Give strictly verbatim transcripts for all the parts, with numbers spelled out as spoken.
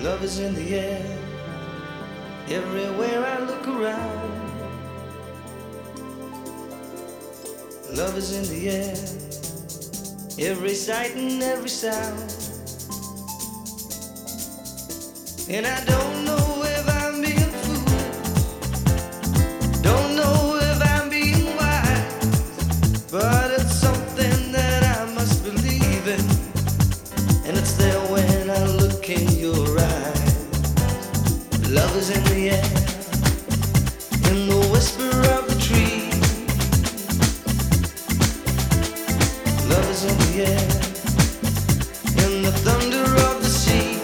Love is in the air, everywhere I look around. Love is in the air, every sight and every sound. And I don't know if I'm being foolish, don't know if I'm being wise, but it's something that I must believe in, and it's there when I look in your eyes. Love is in the air, in the whisper of the tree. Love is in the air, in the thunder of the sea.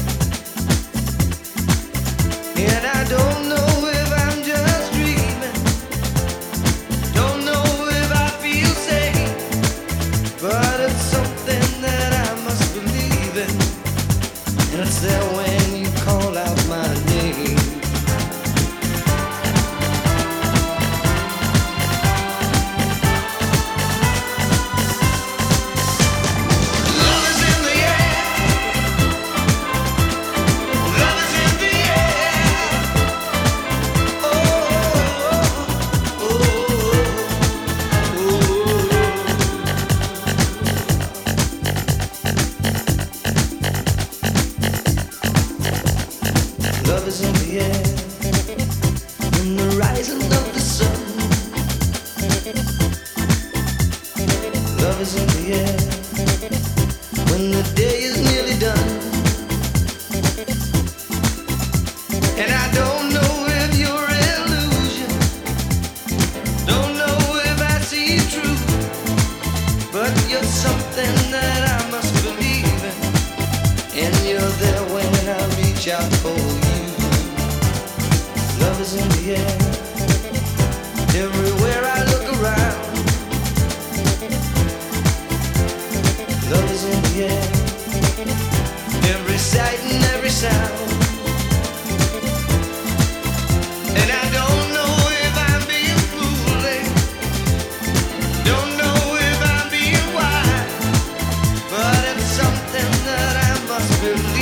And I don't know if I'm just dreaming, don't know if I feel safe, but it's something that I must believe in, and it's there when you call out my name. Love is in the air, in the rising of the sun. Love is in the air, when the day is nearly done. And I don't know if you're illusion, don't know if I see you true, but you're something that I must believe in, and you're there when I reach out for you. Love is in the air, everywhere I look around. Love is in the air, every sight and every sound. And I don't know if I'm being foolish, don't know if I'm being wise, but it's something that I must believe.